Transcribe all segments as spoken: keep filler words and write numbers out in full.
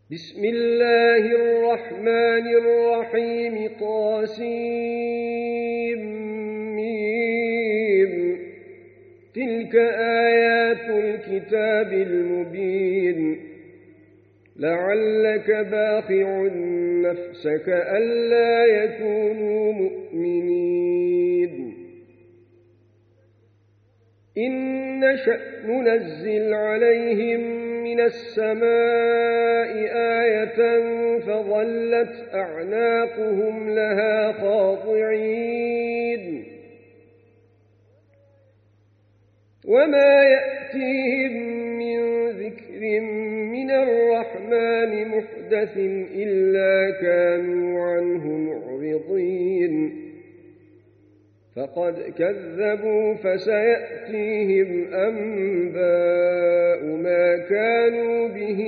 بسم الله الرحمن الرحيم طاسيم ميم تلك آيات الكتاب المبين لعلك باخع نفسك ألا يكونوا مؤمنين إن نشأ ننزل عليهم من السماء آية فظلت أعناقهم لها خاضعين وما يأتيهم من ذكر من الرحمن محدث إلا كانوا عنه معرضين فقد كذبوا فسيأتيهم أنباء ما كانوا به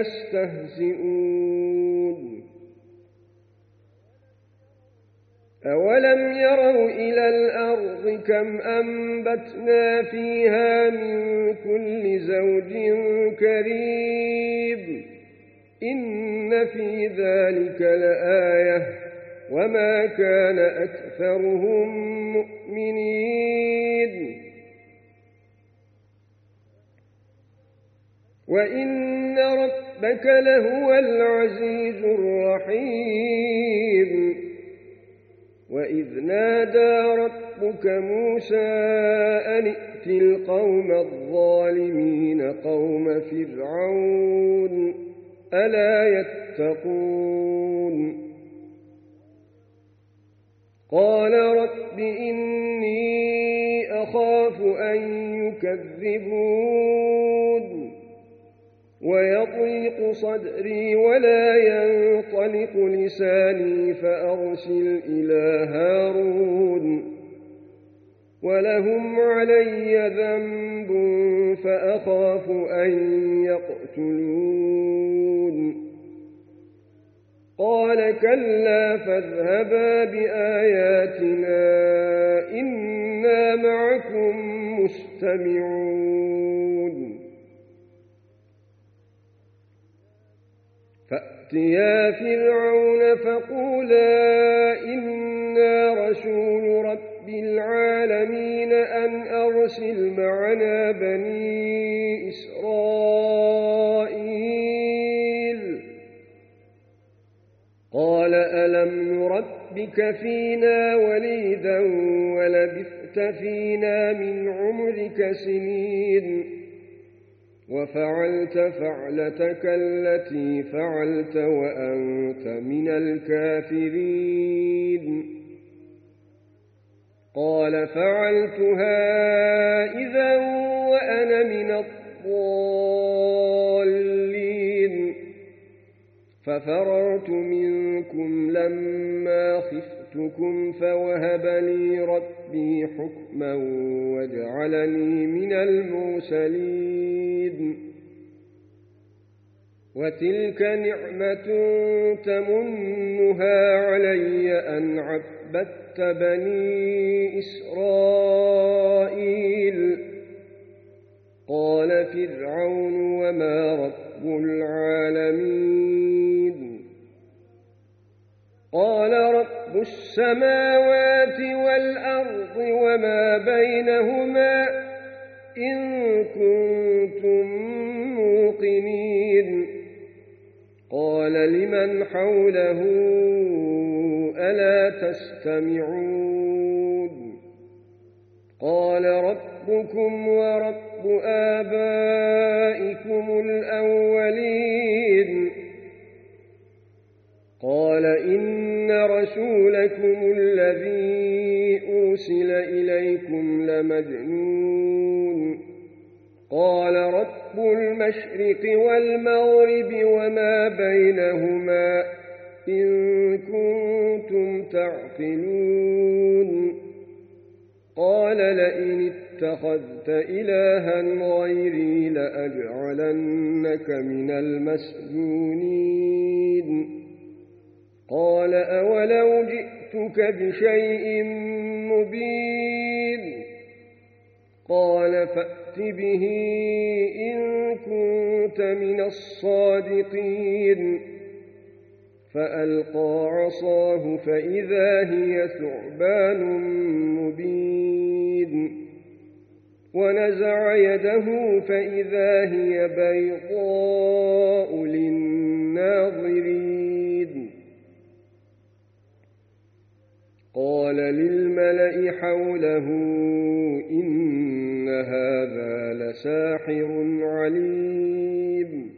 يستهزئون أولم يروا إلى الأرض كم أنبتنا فيها من كل زوج كريم إن في ذلك لآية وما كان أكثرهم مؤمنين وإن ربك لهو العزيز الرحيم وإذ نادى ربك موسى أن ائت القوم الظالمين قوم فرعون ألا يتقون قال رب إني أخاف أن يكذبون ويضيق صدري ولا ينطلق لساني فأرسل إلى هارون ولهم علي ذنب فأخاف أن يقتلون قال كلا فاذهبا بآياتنا إنا معكم مستمعون فأتيا فرعون فقولا إنا رسول رب العالمين أن أرسل معنا بني إسرائيل قال ألم نربك فينا وليدا ولبثت فينا من عمرك سنين وفعلت فعلتك التي فعلت وأنت من الكافرين قال فعلتها إذا وأنا من الضالين ففررت منكم لما خفتكم فوهب لي ربي حكما وجعلني من المرسلين وتلك نعمة تمنها علي أن عبدت بني إسرائيل قال فرعون وما رب العالمين قال رب السماوات والأرض وما بينهما إن كنتم موقنين قال لمن حوله ألا تستمعون قال ربكم ورب آبائكم الأولين قال إن رسولكم الذي أرسل إليكم لمجنون قال رب المشرق والمغرب وما بينهما إن كنتم تعقلون قال لئن اتخذت إلها غيري لأجعلنك من المسجونين قال أولو جئتك بشيء مبين قال فأت به إن كنت من الصادقين فألقى عصاه فإذا هي ثعبان مبين ونزع يده فإذا هي بيضاء للناظرين قال للملأ حوله إن هذا لساحر عليم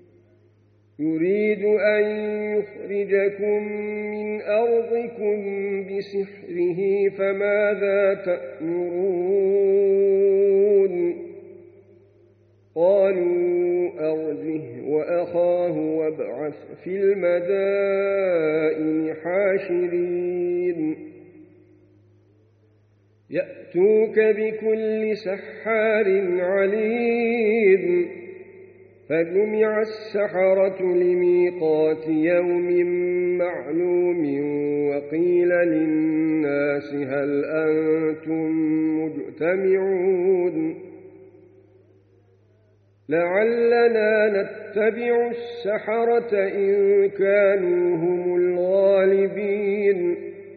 يريد أن يخرجكم من أرضكم بسحره فماذا تأمرون قالوا أرجه وأخاه وابعث في المدائن حاشرين يأتوك بكل سحار عليم فجمع السحرة لميقات يوم معلوم وقيل للناس هل أنتم مجتمعون لعلنا نتبع السحرة إن كانوا هم الغالبين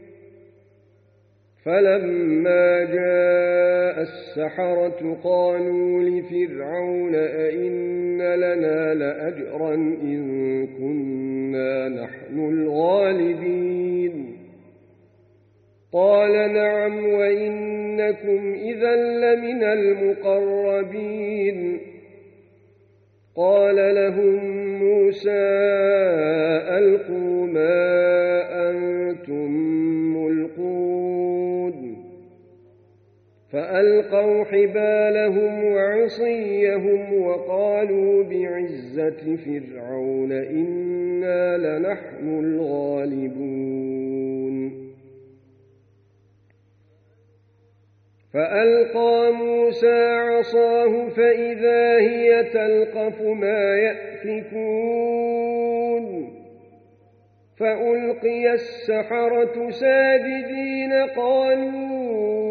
فلما جاء السحرة قالوا لفرعون أئن لنا لأجرا إن كنا نحن الغالبين قال نعم وإنكم إذا لمن المقربين قال لهم موسى ألقوا ما أنتم ملقون فألقوا حبالهم وعصيهم وقالوا بعزة فرعون إنا لنحن الغالبون فألقى موسى عصاه فإذا هي تلقف ما يأفكون فألقي السحرة ساجدين قالوا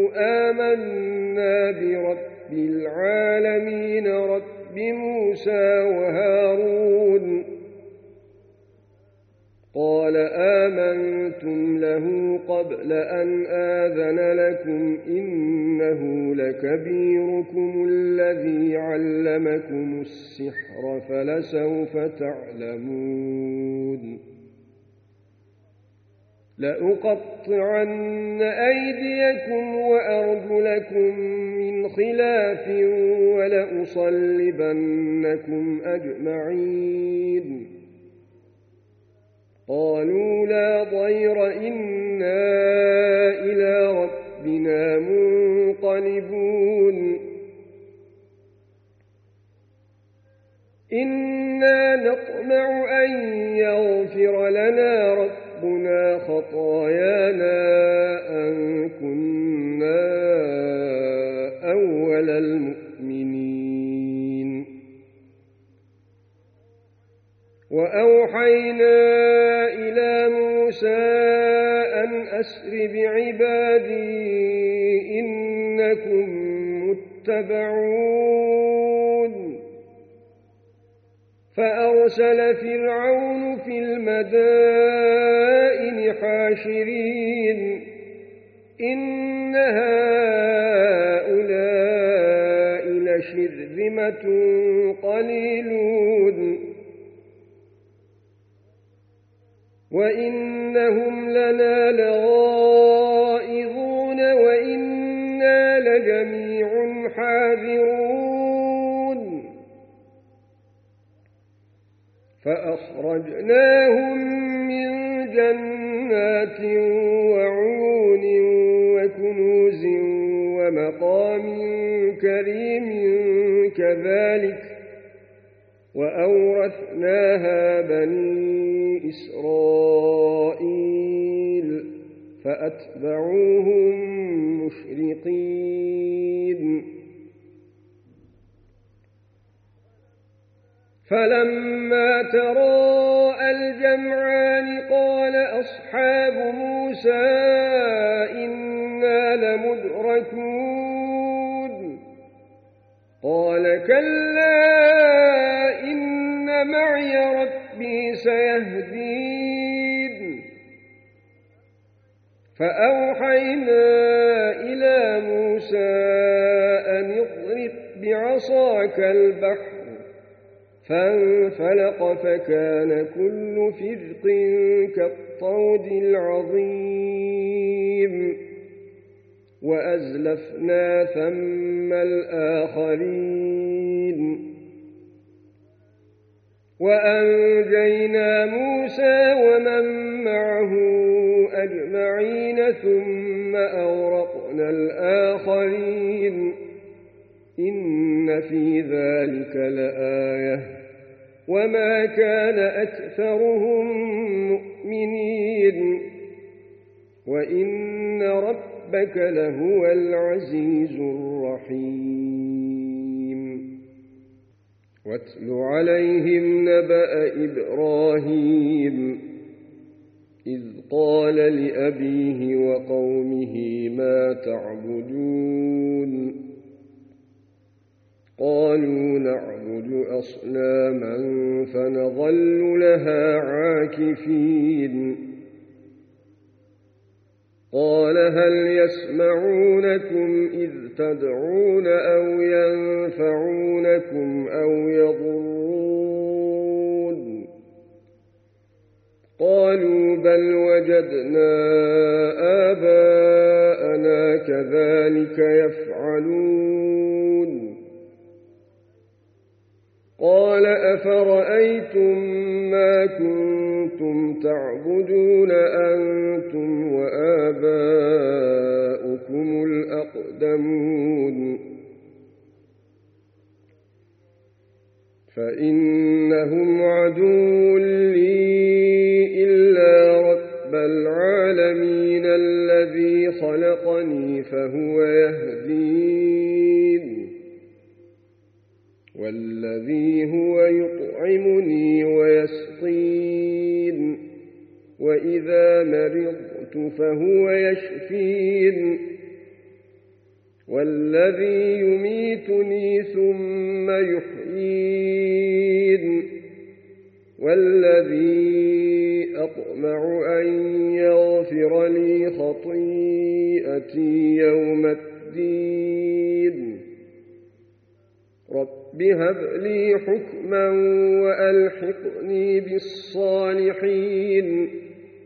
آمنا برب العالمين رب موسى وهارون قال آمنتم له قبل أن آذن لكم إنه لكبيركم الذي علمكم السحر فلسوف تعلمون لأقطعن أيديكم وأرجلكم من خلاف ولأصلبنكم أجمعين قالوا لا ضير إنا إلى ربنا منقلبون إنا نطمع أن يغفر لنا ربنا خطايانا أن كنا أول المؤمنين وأوحينا إلى موسى أن أسر بعبادي إنكم متبعون فأرسل فرعون في المدائن حاشرين إن هؤلاء لشرذمة قليلون وإنهم لنا لغائظون وإنا لجميع حاذرون فأخرجناهم من جنات وعيون وكنوز ومقام كريم كذلك وأورثناها بني إسرائيل فأتبعوهم مشرقين فلما تراءى الجمعان قال أصحاب موسى إنا لمدركون قال كلا إن معي ربي سيهدين فأوحينا إلى موسى أن اضرب بعصاك البحر فانفلق فكان كل فرق كالطود العظيم وأزلفنا ثم الآخرين وأنجينا موسى ومن معه أجمعين ثم أغرقنا الآخرين إن في ذلك لآية وما كان أكثرهم مؤمنين وإن ربك لهو العزيز الرحيم واتل عليهم نبأ إبراهيم إذ قال لأبيه وقومه ما تعبدون قالوا نعبد أصناما فنظل لها عاكفين قال هل يسمعونكم إذ تدعون أو ينفعونكم أو يضرون قالوا بل وجدنا آباءنا كذلك يفعلون قال أفرأيتم ما كنتم تعبدون أنتم وآباؤكم الأقدمون فإنهم عدو لي إلا رب العالمين الذي خلقني فهو يهدين والذي هو يطعمني ويسقين وإذا مرضت فهو يشفين والذي يميتني ثم يحيين والذي أطمع أن يغفر لي خطيئتي يوم الدين رب هب لي حكما وألحقني بالصالحين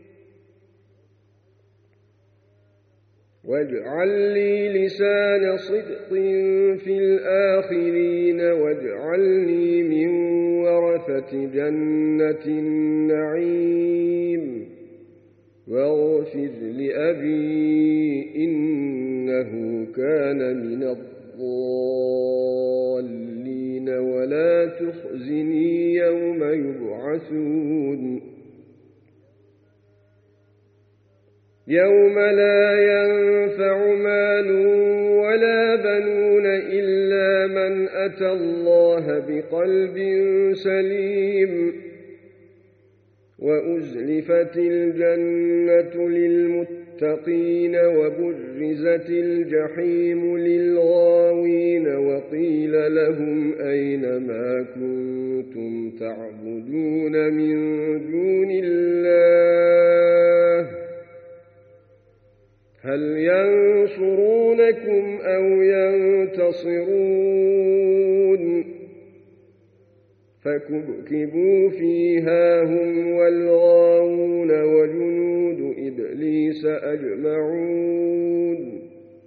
واجعل لي لسان صدق في الآخرين واجعلني من ورثة جنة النعيم واغفر لأبي إنه كان من الضالين ولا تخزني يوم يبعثون يوم لا ينفع مال ولا بنون إلا من أتى الله بقلب سليم وأزلفت الجنة للمتقين وبرزت الجحيم للغاوين وقيل لهم أين ما كنتم تعبدون من دون الله هل ينصرونكم أو ينتصرون فكبكبوا فيها هم والغاوون وجنود إبليس أجمعون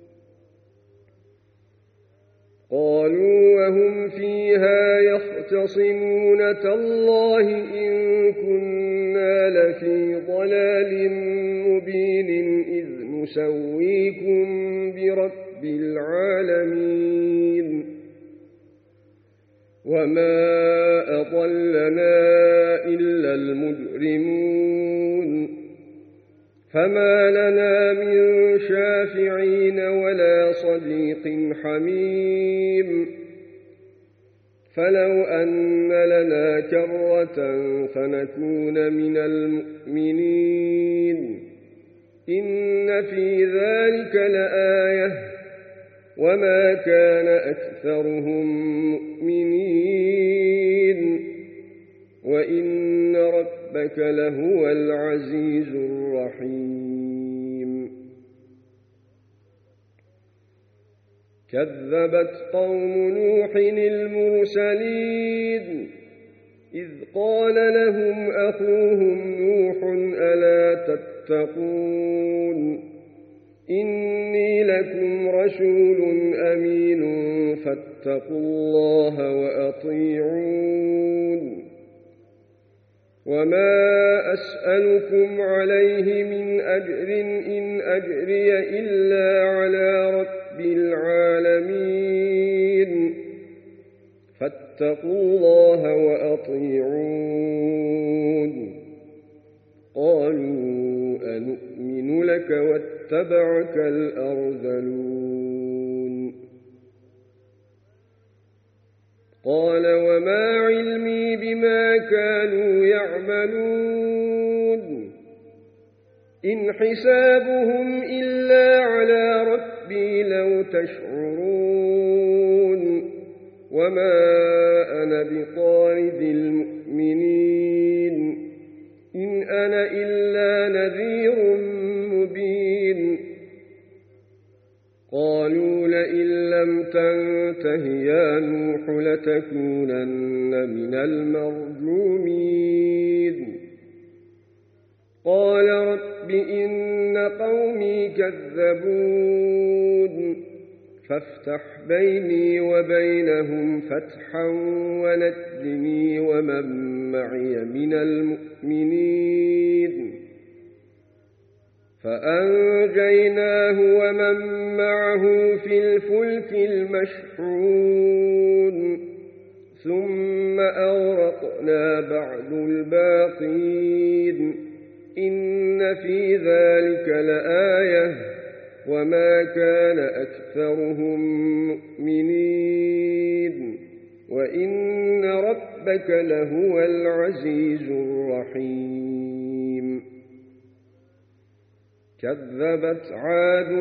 قالوا وهم فيها يختصمون تالله إن كنا لفي ضلال مبين إذ نسويكم برب العالمين وما أضلنا إلا المجرمون فما لنا من شافعين ولا صديق حميم فلو أن لنا كرة فنكون من المؤمنين إن في ذلك لآية وما كان أكثرهم مؤمنين وإن ربك لهو العزيز الرحيم. كذبت قوم نوح المرسلين إذ قال لهم أخوهم نوح ألا تتقون إني لكم رسول أمين فاتقوا الله وأطيعون وما أسألكم عليه من أجر إن أجري إلا على رب العالمين فاتقوا الله وأطيعون. قالوا أنؤمن لك واتبعك الأرذلون. قال وما علمي بما كانوا يعملون إن حسابهم إلا على ربي لو تشعرون وما أنا بطارد المؤمنين إن أنا إلا نذير مبين. قالوا لئن لم تنته يا نوح لتكونن من المرجومين. قال رب إن قومي كذبون فافتح بيني وبينهم فتحا ونجني ومن معي من المؤمنين. فأنجيناه ومن معه في الفلك المشحون ثم أغرقنا بعد الباقين إن في ذلك لآية وما كان أكثرهم مؤمنين وإن ربك لهو العزيز الرحيم. كذبت عاد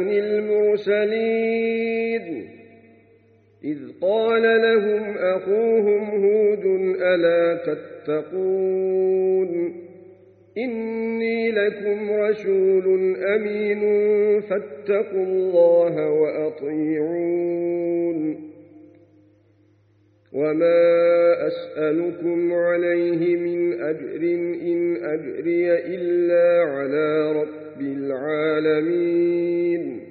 المرسلين إذ قال لهم أخوهم هود ألا تتقون إني لكم رسول أمين فاتقوا الله وأطيعون وما أسألكم عليه من أجر إن أجري إلا على رب العالمين.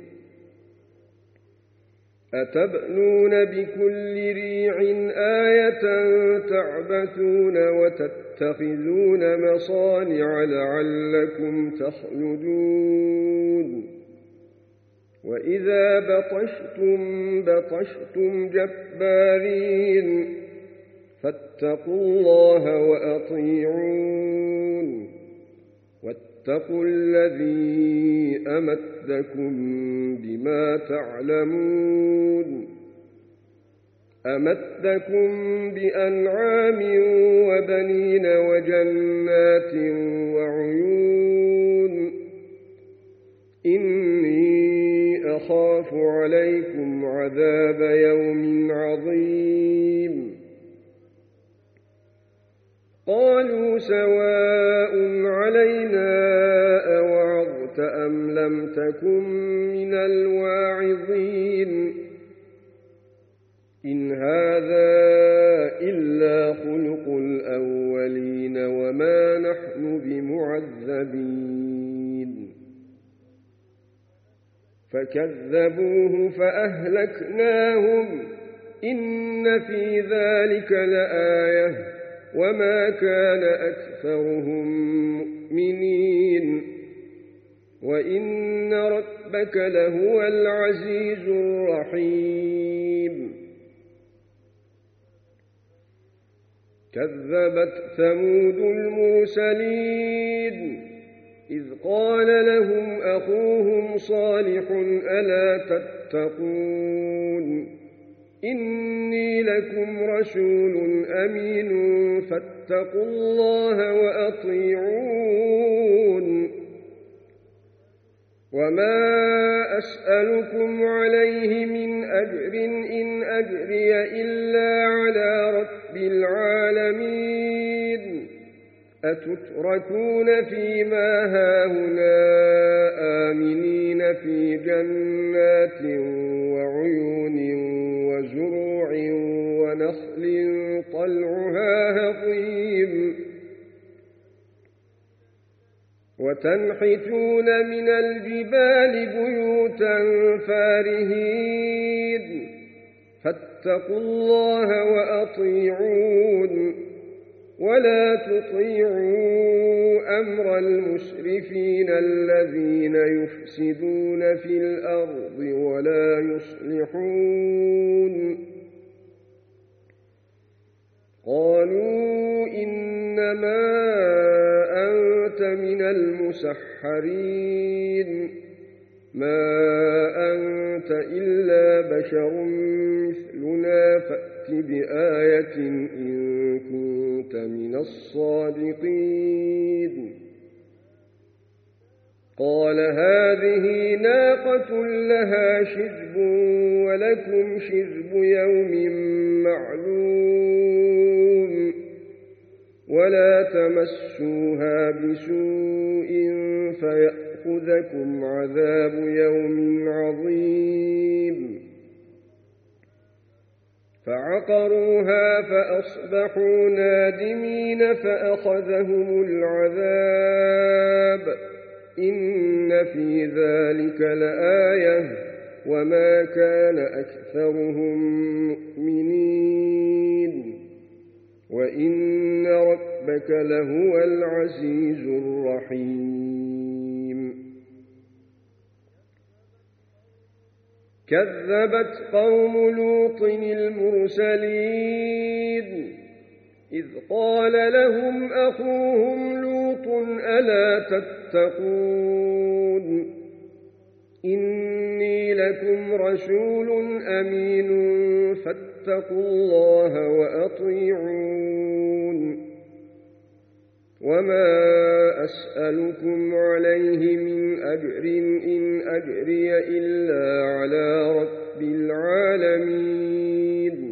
أتبنون بكل ريع آية تعبثون وتتخذون مصانع لعلكم تخلدون وإذا بطشتم بطشتم جبارين فاتقوا الله وأطيعون واتقوا الذي أمدكم بما تعلمون أمدكم بأنعام وبنين وجنات وعيون إني أخاف عليكم عذاب يوم عظيم. قالوا سواء علينا أوعظت أم لم تكن من الواعظين إن هذا إلا خلق الأولين وما نحن بمعذبين. فكذبوه فأهلكناهم إن في ذلك لآية وما كان أكثرهم مؤمنين وإن ربك لهو العزيز الرحيم. كذبت ثمود المرسلين إذ قال لهم أخوهم صالح ألا تتقون إني لكم رسول أمين فاتقوا الله وأطيعون وما أسألكم عليه من أجر إن أجري إلا على رب العالمين أتتركون فيما هاهنا آمنين في جنات وعيون وزروع ونخل طلعها هضيم وتنحتون من الجبال بيوتا فارهين فاتقوا الله وأطيعون ولا تطيعوا أمر المسرفين الذين يفسدون في الأرض ولا يصلحون قالوا إنما أنت من المسحرين ما أنت إلا بشر مثلنا فأت بآية إن كنت من الصادقين قال هذه ناقة لها شرب ولكم شرب يوم معلوم ولا تمسوها بسوء فيأخذكم عذاب يوم عظيم فعقروها فأصبحوا نادمين فأخذهم العذاب إن في ذلك لآية وما كان أكثرهم مؤمنين وإن ربك لهو العزيز الرحيم كذبت قوم لوط المرسلين إذ قال لهم أخوهم لوط ألا تتقون إني لكم رسول أمين فاتقوا الله وأطيعون وما أسألكم عليه من أجر إن أجري إلا على رب العالمين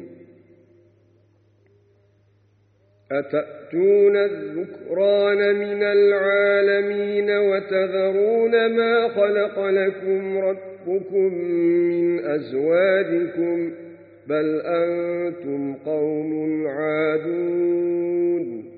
أتأتون الذكران من العالمين وتذرون ما خلق لكم ربكم من أزواجكم بل أنتم قوم عادون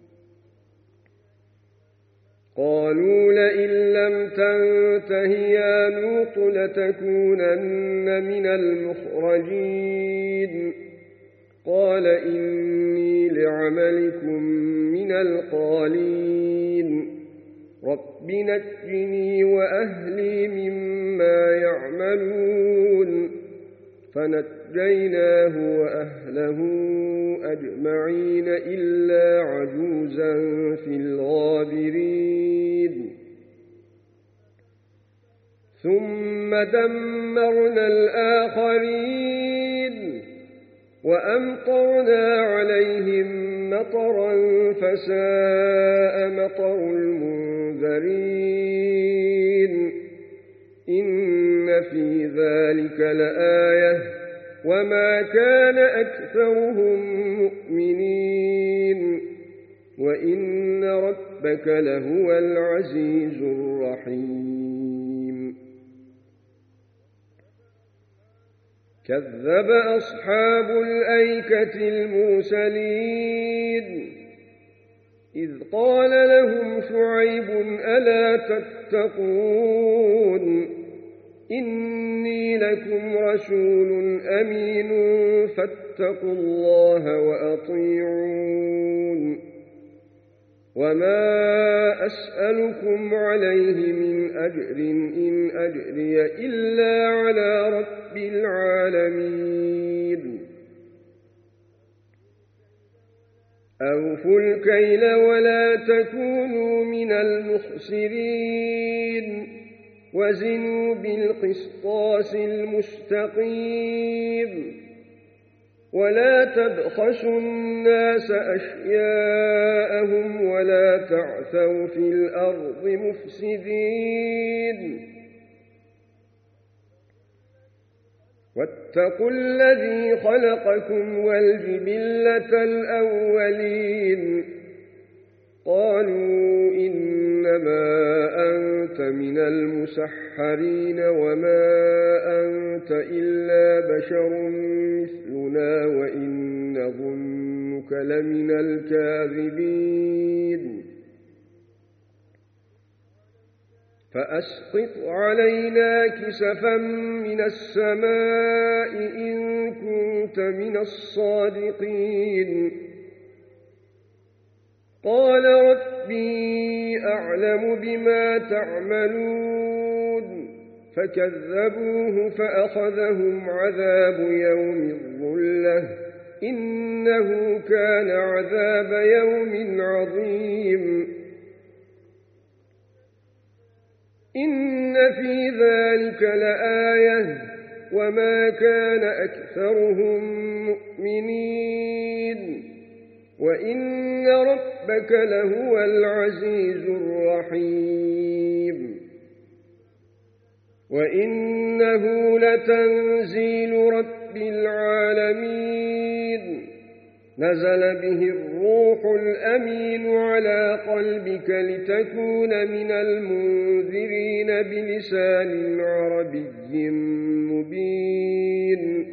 قالوا لئن لم تنته يا لوط لتكونن من المخرجين قال إني لعملكم من القالين رب نجني وأهلي مما يعملون فنجيناه وأهله أجمعين إلا عجوزا في الغابرين ثم دمرنا الآخرين وأمطرنا عليهم مطرا فساء مطر المنذرين إن في ذلك لآية وما كان أكثرهم مؤمنين وإن ربك لهو العزيز الرحيم كذب أصحاب الأيكة المرسلين إذ قال لهم شعيب ألا تتقون إني لكم رسول أمين فاتقوا الله وأطيعون وما أسألكم عليه من أجر إن أجري إلا على رب العالمين أوفوا الكيل ولا تكونوا من المخسرين وزنوا بالقسطاس المستقيم ولا تبخسوا الناس أشياءهم ولا تعثوا في الأرض مفسدين واتقوا الذي خلقكم والجبلة الأولين قالوا إنما أنت من المسحرين وما أنت إلا بشر مثلنا وإن نظنك لمن الكاذبين فأسقط علينا كسفا من السماء إن كنت من الصادقين قال ربي أعلم بما تعملون فكذبوه فأخذهم عذاب يوم الظلة إنه كان عذاب يوم عظيم إن في ذلك لآية وما كان أكثرهم مؤمنين وإن ربك لهو العزيز الرحيم وإنه لتنزيل رب العالمين نزل به الروح الأمين على قلبك لتكون من المنذرين بلسان عربي مبين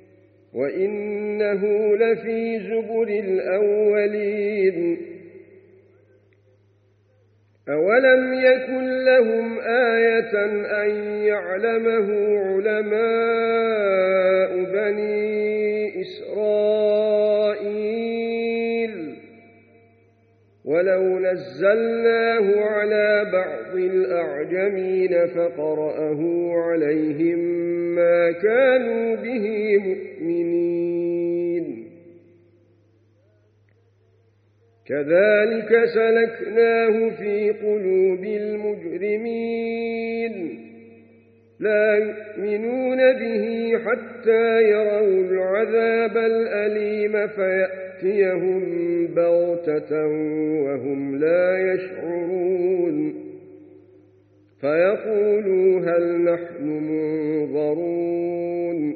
وإنه لفي زبر الأولين أولم يكن لهم آية أن يعلمه علماء بني إسرائيل ولو نزلناه على بعض الأعجمين فقرأه عليهم ما كانوا به مؤمنين كذلك سلكناه في قلوب المجرمين لا يؤمنون به حتى يروا العذاب الأليم فيأتيهم بغتة وهم لا يشعرون فيقولوا هل نحن منظرون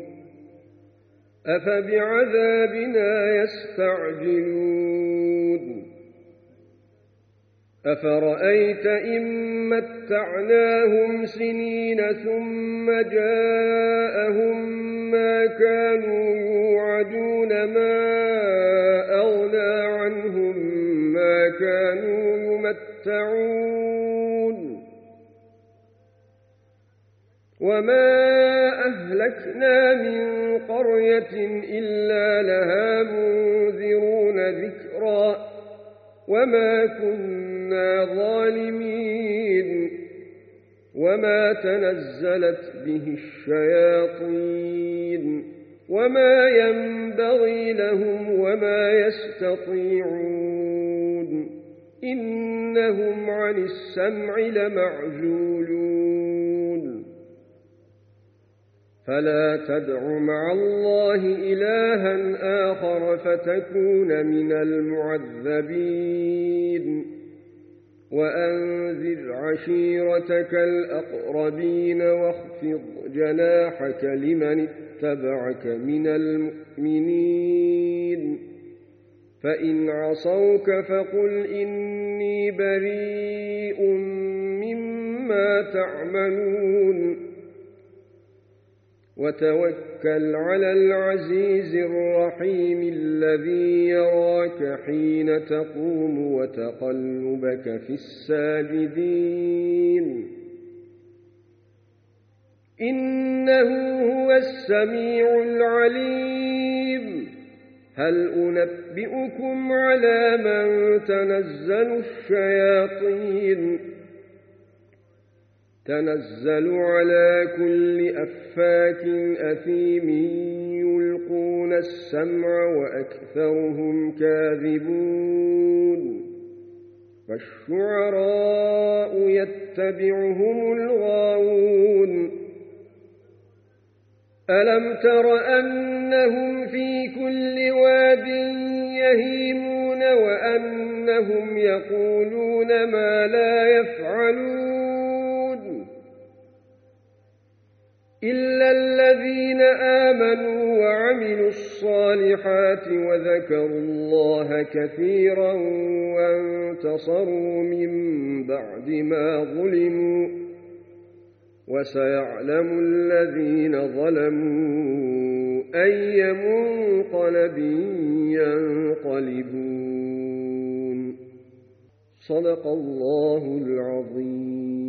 أفبعذابنا يستعجلون أفرأيت إن متعناهم سنين ثم جاءهم ما كانوا يوعدون ما أغنى عنهم ما كانوا يمتعون وما أهلكنا من قرية إلا لها منذرون ذكرا وما كنا ظالمين وما تنزلت به الشياطين وما ينبغي لهم وما يستطيعون إنهم عن السمع لمعزولون فلا تدع مع الله إلها آخر فتكون من المعذبين وأنذر عشيرتك الأقربين واخفض جناحك لمن اتبعك من المؤمنين فإن عصوك فقل إني بريء مما تعملون وتوكل على العزيز الرحيم الذي يراك حين تقوم وتقلبك في الساجدين إنه هو السميع العليم هل أنبئكم على من تنزل الشياطين تنزل على كل أفاك أثيم يلقون السمع وأكثرهم كاذبون والشعراء يتبعهم الغاوون ألم تر أنهم في كل واد يهيمون وأنهم يقولون ما لا يفعلون إلا الذين آمنوا وعملوا الصالحات وذكروا الله كثيرا وانتصروا من بعد ما ظلموا وسيعلم الذين ظلموا أي منقلب ينقلبون. صدق الله العظيم.